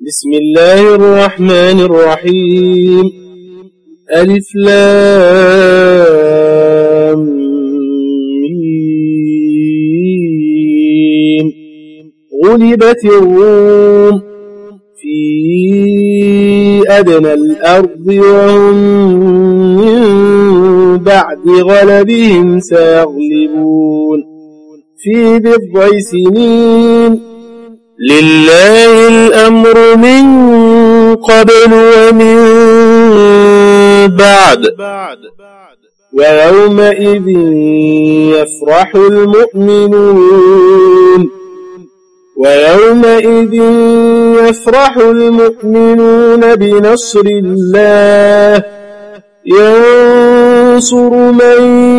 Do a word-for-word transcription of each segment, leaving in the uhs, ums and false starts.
بسم الله الرحمن الرحيم. ألف لام ميم. غلبت الروم في أدنى الأرض وهم من بعد غلبهم سيغلبون في بضع سنين. لله الأمر من قبل ومن بعد ويومئذ يفرح المؤمنون ويومئذ يفرح المؤمنون بنصر الله ينصر من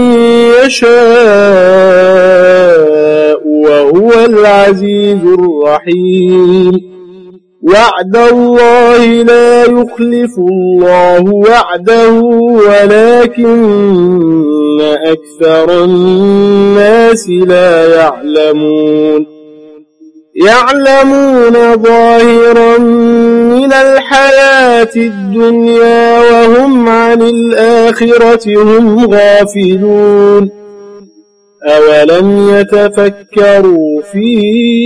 يشاء وهو العزيز الرحيم. وعد الله لا يخلف الله وعده ولكن أكثر الناس لا يعلمون. يعلمون ظاهرا من الحياة الدنيا وهم عن الآخرة هم غافلون. أولم يتفكروا في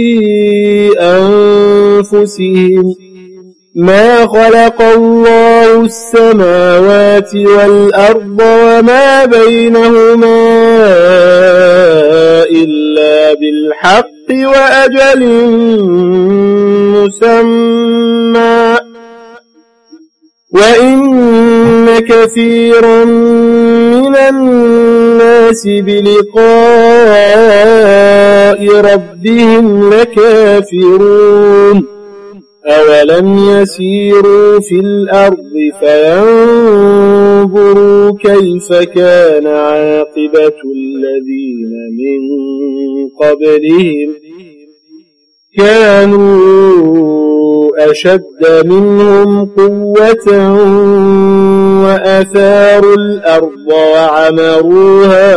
أنفسهم ما خلق الله السماوات والأرض وما بينهما إلا بالحق وأجل مسمى وإن كثيرا من الناس بلقاء ربهم لكافرون. أولم يسيروا في الأرض فينظروا كيف كان عاقبة الذين من قبلهم كانوا أشد منهم قوة وأثاروا الأرض وعمروها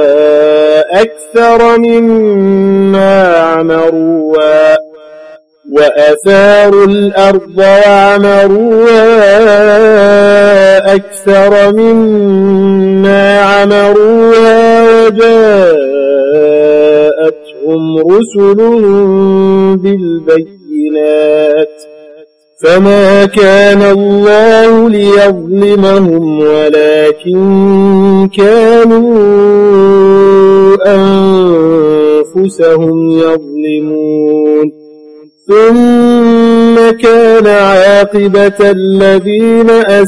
أكثر مما عمروها وأثاروا الأرض وعمروها أكثر مما عمروها وجاءتهم رسلهم بالبينات فما كان الله ليظلمهم ولكن كانوا أنفسهم يظلمون. ثم كان عاقبة الذين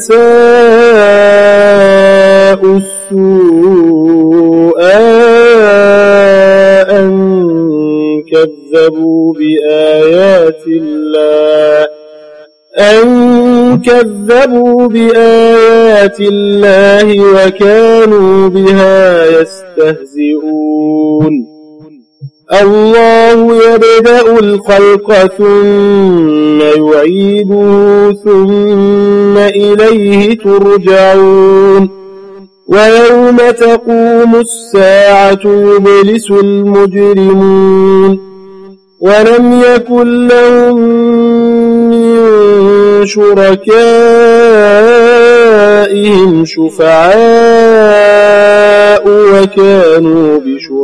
أساءوا السوء أن كذبوا بآيات الله أن كذبوا بآيات الله وكانوا بها يستهزئون. الله يبدأ الخلق ثم يعيده ثم إليه ترجعون. ويوم تقوم الساعة يبلس المجرمون ولم يكن لهم من شركائهم شفعاء وكانوا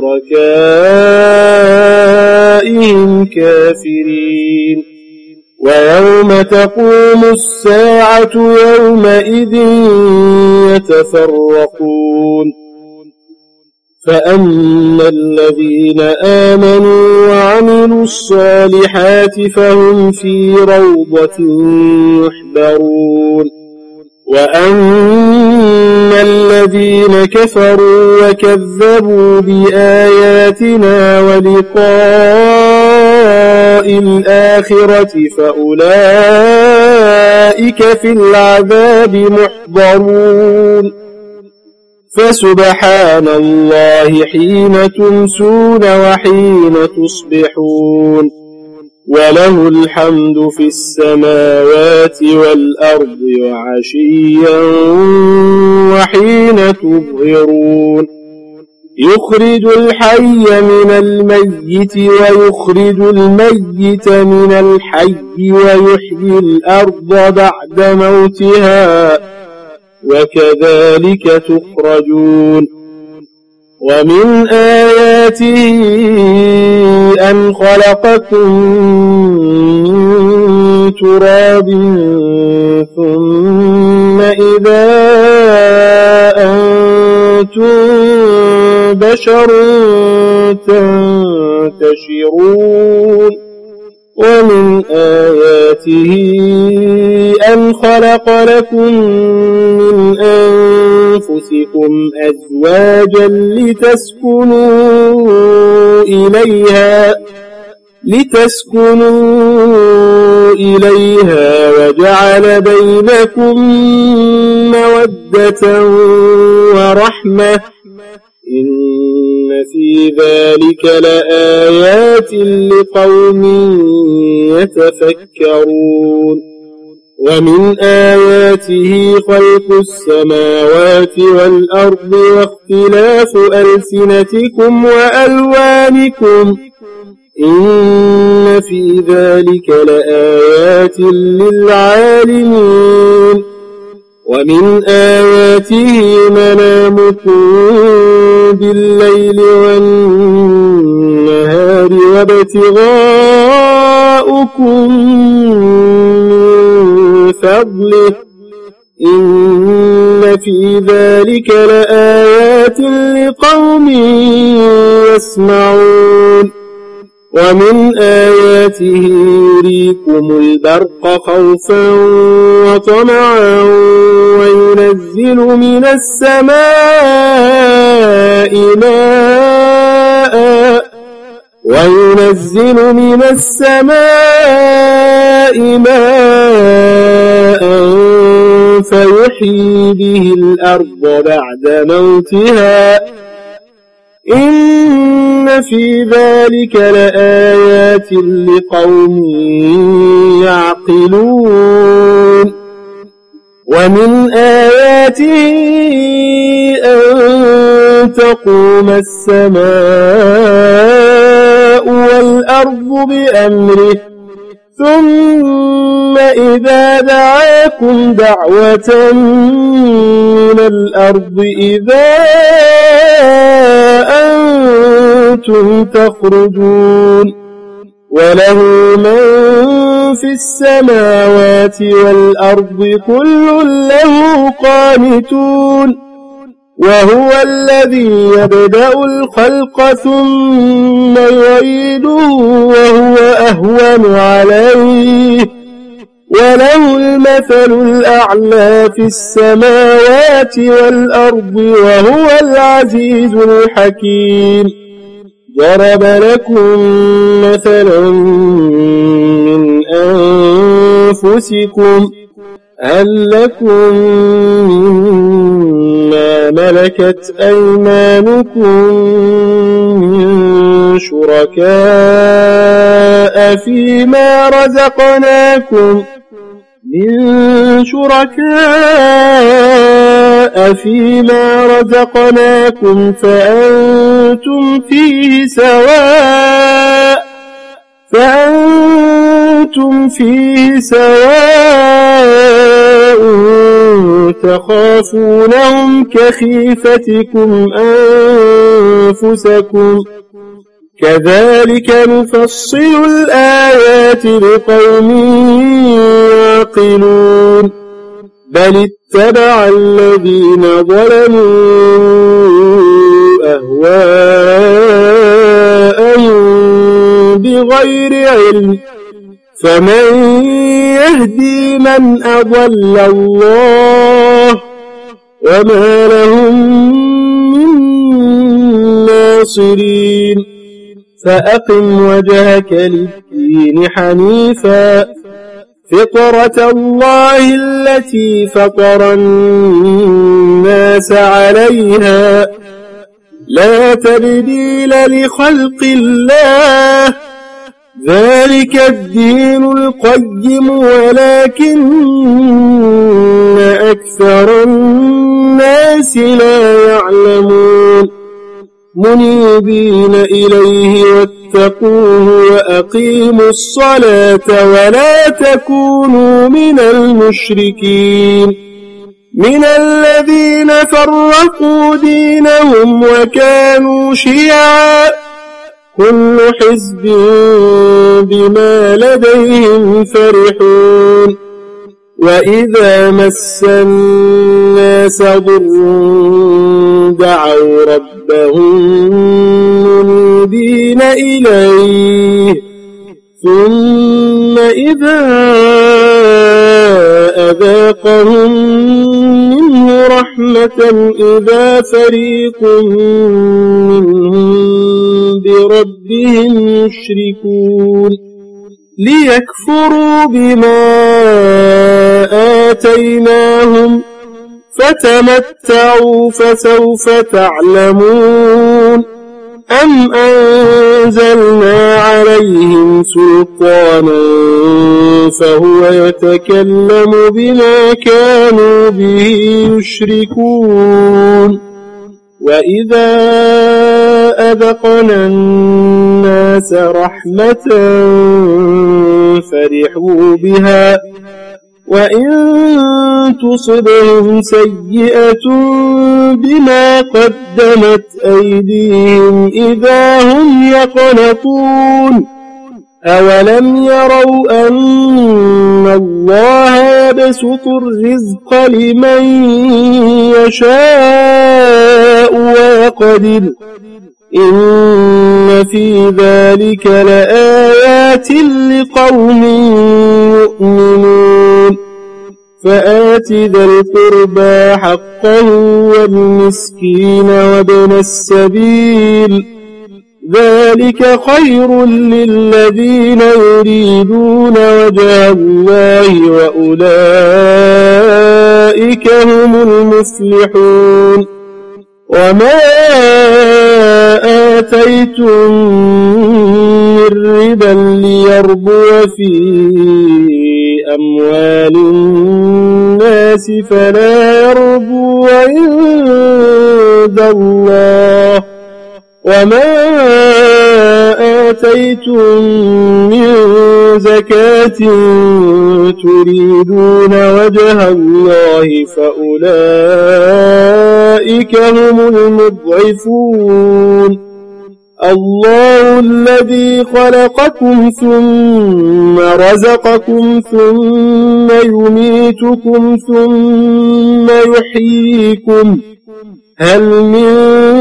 بشركائهم كافرين. ويوم تقوم الساعة يومئذ يتفرقون. فأما الذين آمنوا وعملوا الصالحات فهم في روضة يحبرون. وأما الذين كفروا وكذبوا بآياتنا ولقاء الآخرة فأولئك في العذاب محضرون. فسبحان الله حين تمسون وحين تصبحون وله الحمد في السماوات والأرض وعشيا وحين تظهرون. يخرج الحي من الميت ويخرج الميت من الحي ويحيي الأرض بعد موتها وكذلك تخرجون ومن آياته أن خلقكم من تراب ثم إذا أنتم بشر تنتشرون ومن آياته أن خلق لكم من أنفسكم أزواجا لتسكنوا إليها لتسكنوا إليها وجعل بينكم مودة ورحمة إن في ذلك لآيات لقوم يتفكرون ومن آياته خلق السماوات والأرض واختلاف ألسنتكم وألوانكم إن في ذلك لآيات للعالمين ومن آياته منامكم بالليل والنهار وابتغاؤكم من فضله إن في ذلك لآيات لقوم يسمعون ومن آياته يريكم البرق خوفا وطمعا وينزل من السماء ماء وينزل من السماء ماء فيحيي به الأرض بعد موتها إن في ذلك لآيات لقوم يعقلون ومن آياته أن تقوم السماء والأرض بأمره ثم إذا دعاكم دعوة من الأرض إذا أنتم تخرجون وله من في السماوات والأرض كل له قانتون وهو الذي يبدأ الخلق ثم يعيده وهو أهون عليه وله المثل الأعلى في السماوات والأرض وهو العزيز الحكيم ضرب لكم مثلا من أنفسكم هل لكم مما ملكت أيمانكم من شركاء فيما رزقناكم من شركاء فيما رزقناكم فأنتم فيه سواء فأنتم فيه سواء تخافونهم كخيفتكم أنفسكم كذلك نفصل الآيات لقوم يعقلون بل اتبع الذين ظلموا أهواءهم بغير علم فمن يهدي من أضل الله وما لهم من ناصرين فأقم وجهك للدين حنيفا فطرة الله التي فطر الناس عليها لا تبديل لخلق الله ذلك الدين القيم ولكن أكثر الناس لا يعلمون منيبين إليه واتقوه وأقيموا الصلاة ولا تكونوا من المشركين من الذين فرقوا دينهم وكانوا شيعا كل حزب بما لديهم فرحون وإذا مس الناس ضر دعوا ربهم منيبين إليه ثم إذا أذاقهم منه رحمة إذا فريق منهم بربهم يشركون ليكفروا بما آتيناهم فتمتعوا فسوف تعلمون أم أنزلنا عليهم سلطانا فهو يتكلم بما كانوا به يشركون وإذا أذقنا الناس رحمة فرحوا بها وإن تصبهم سيئة بما قدمت أيديهم إذا هم يقنطون أولم يروا أن الله يبسط الرزق لمن يشاء ويقدر إن في ذلك لآيات لقوم يؤمنون فآت ذا القربى حقه والمسكين وابن السبيل ذلك خير للذين يريدون وجه الله وأولئك هم المفلحون وما آتيتم من ربا ليربو في أموال الناس فلا يربو عند الله وما آتيتم من زكاة تريدون وجه الله فأولئك هم المضعفون الله الذي خلقكم ثم رزقكم ثم يميتكم ثم يحييكم هل من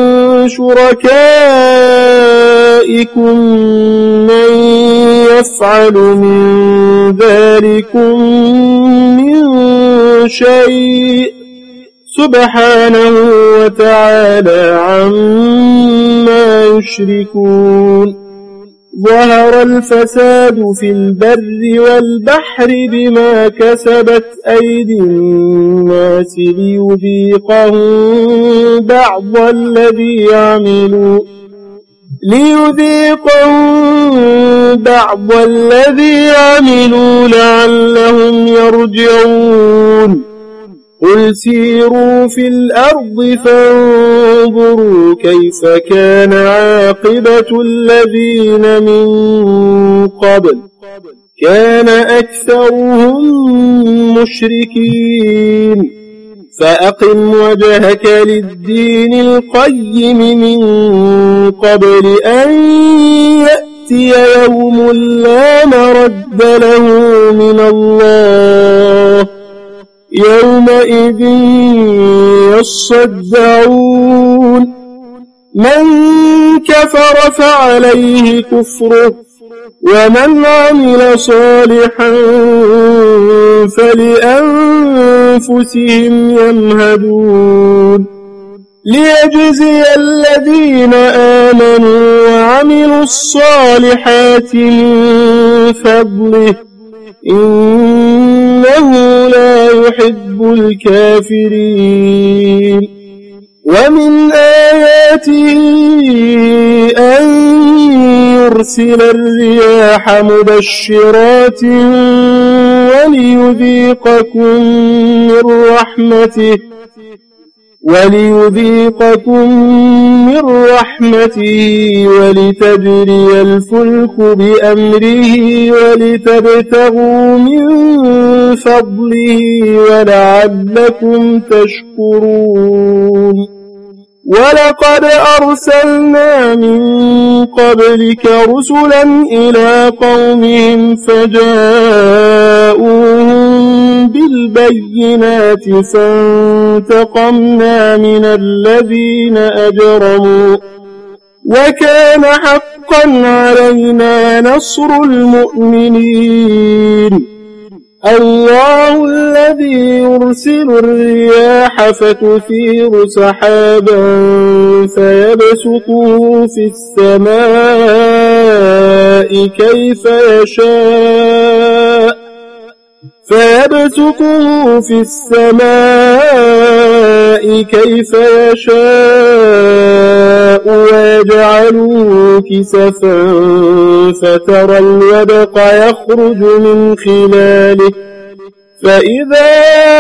شركائكم من يفعل من ذلكم من شيء سبحانه وتعالى عما يشركون ظهر الفساد في البر والبحر بما كسبت أيدي الناس ليذيقهم بعض الذي عملوا ليذيقهم بعض الذي عملوا لعلهم يرجعون قل سيروا في الأرض فانظروا كيف كان عاقبة الذين من قبل كان أكثرهم مشركين فأقم وجهك للدين القيم من قبل أن يأتي يوم لا مرد له من الله يومئذ يصدعون من كفر فعليه كفره ومن عمل صالحا فلأنفسهم يمهدون ليجزي الذين آمنوا وعملوا الصالحات من فضله إنه لا يحب الكافرين ومن آياته أن يرسل الرياح مبشرات وليذيقكم من رحمته وليذيقكم من رحمته ولتجري الفلك بأمره ولتبتغوا من فضله ولعلكم تشكرون ولقد أرسلنا من قبلك رسلا إلى قومهم فجاءوهم بالبينات فانتقمنا من الذين أجرموا وكان حقا علينا نصر المؤمنين الله الذي يرسل الرياح فتثير سحابا فيبسطه في السماء كيف يشاء فيبسطه في السماء كيف يشاء ويجعله كسفا فترى الودق يخرج من خلاله فإذا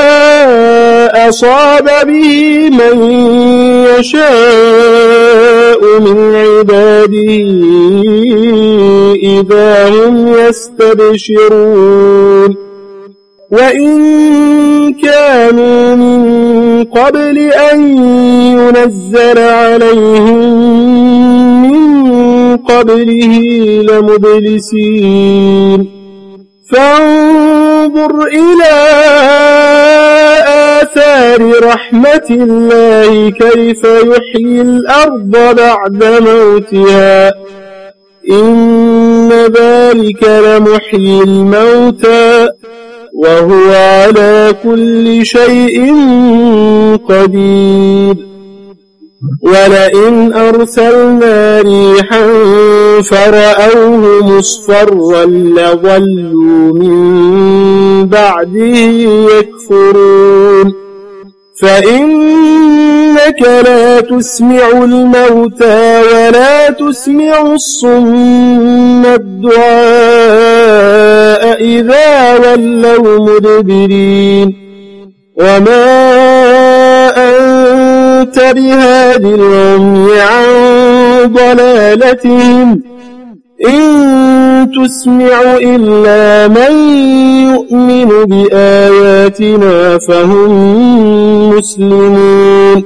أصاب به من يشاء من عباده إذا هم يستبشرون وإن كانوا من قبل أن ينزل عليهم من قبله لمبلسين فانظر إلى آثار رحمة الله كيف يحيي الأرض بعد موتها إن ذلك لمحيي الموتى وهو على كل شيء قدير ولئن أرسلنا ريحا فرأوه مصفرا لظلوا من بعده يكفرون فإنك لا تسمع الموتى ولا تسمع الصم الدعاء إذا ولوا مدبرين وما أنت بهاد العمي عن ضلالتهم إن تسمع إلا من يؤمن بآياتنا فهم مسلمون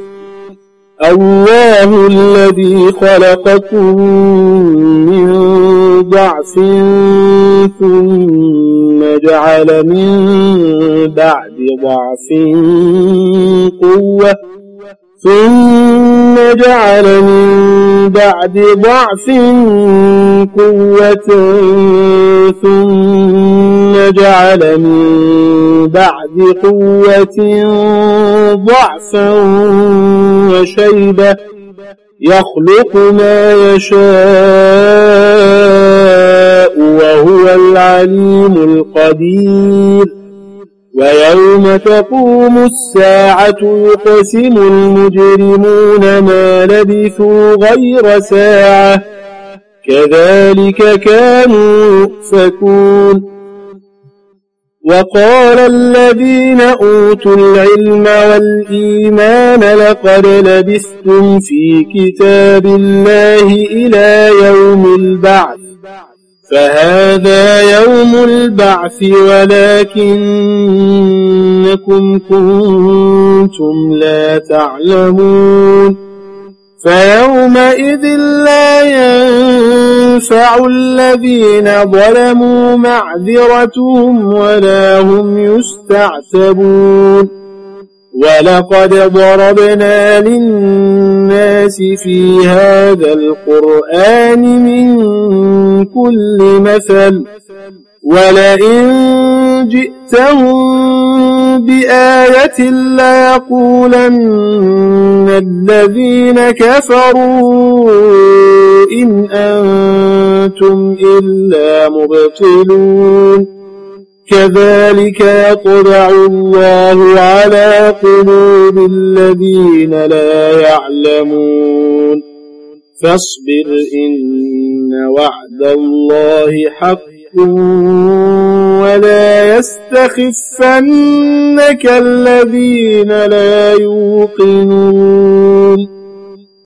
الله الذي خلقكم من ضعف ثم جعل من بعد ضعف قوة ثم جعل من بعد ضعف قوة ثم جعل من بعد قوة ضعفا وشيبة يخلق ما يشاء وهو العليم القدير ويوم تقوم الساعة يقسم المجرمون ما لبثوا غير ساعة كذلك كانوا يؤفكون وقال الذين أوتوا العلم والإيمان لقد لبثتم في كتاب الله إلى يوم البعث فهذا يوم البعث ولكنكم كنتم لا تعلمون فيومئذ لا ينفع الذين ظلموا معذرتهم ولا هم يستعتبون ولقد ضربنا للناس في هذا القرآن من كل مثل ولئن جئتهم بآية ليقولن الذين كفروا إن أنتم إلا مبطلون كذلك يطبع الله على قلوب الذين لا يعلمون فاصبر إن وعد الله حق ولا يستخفنك الذين لا يوقنون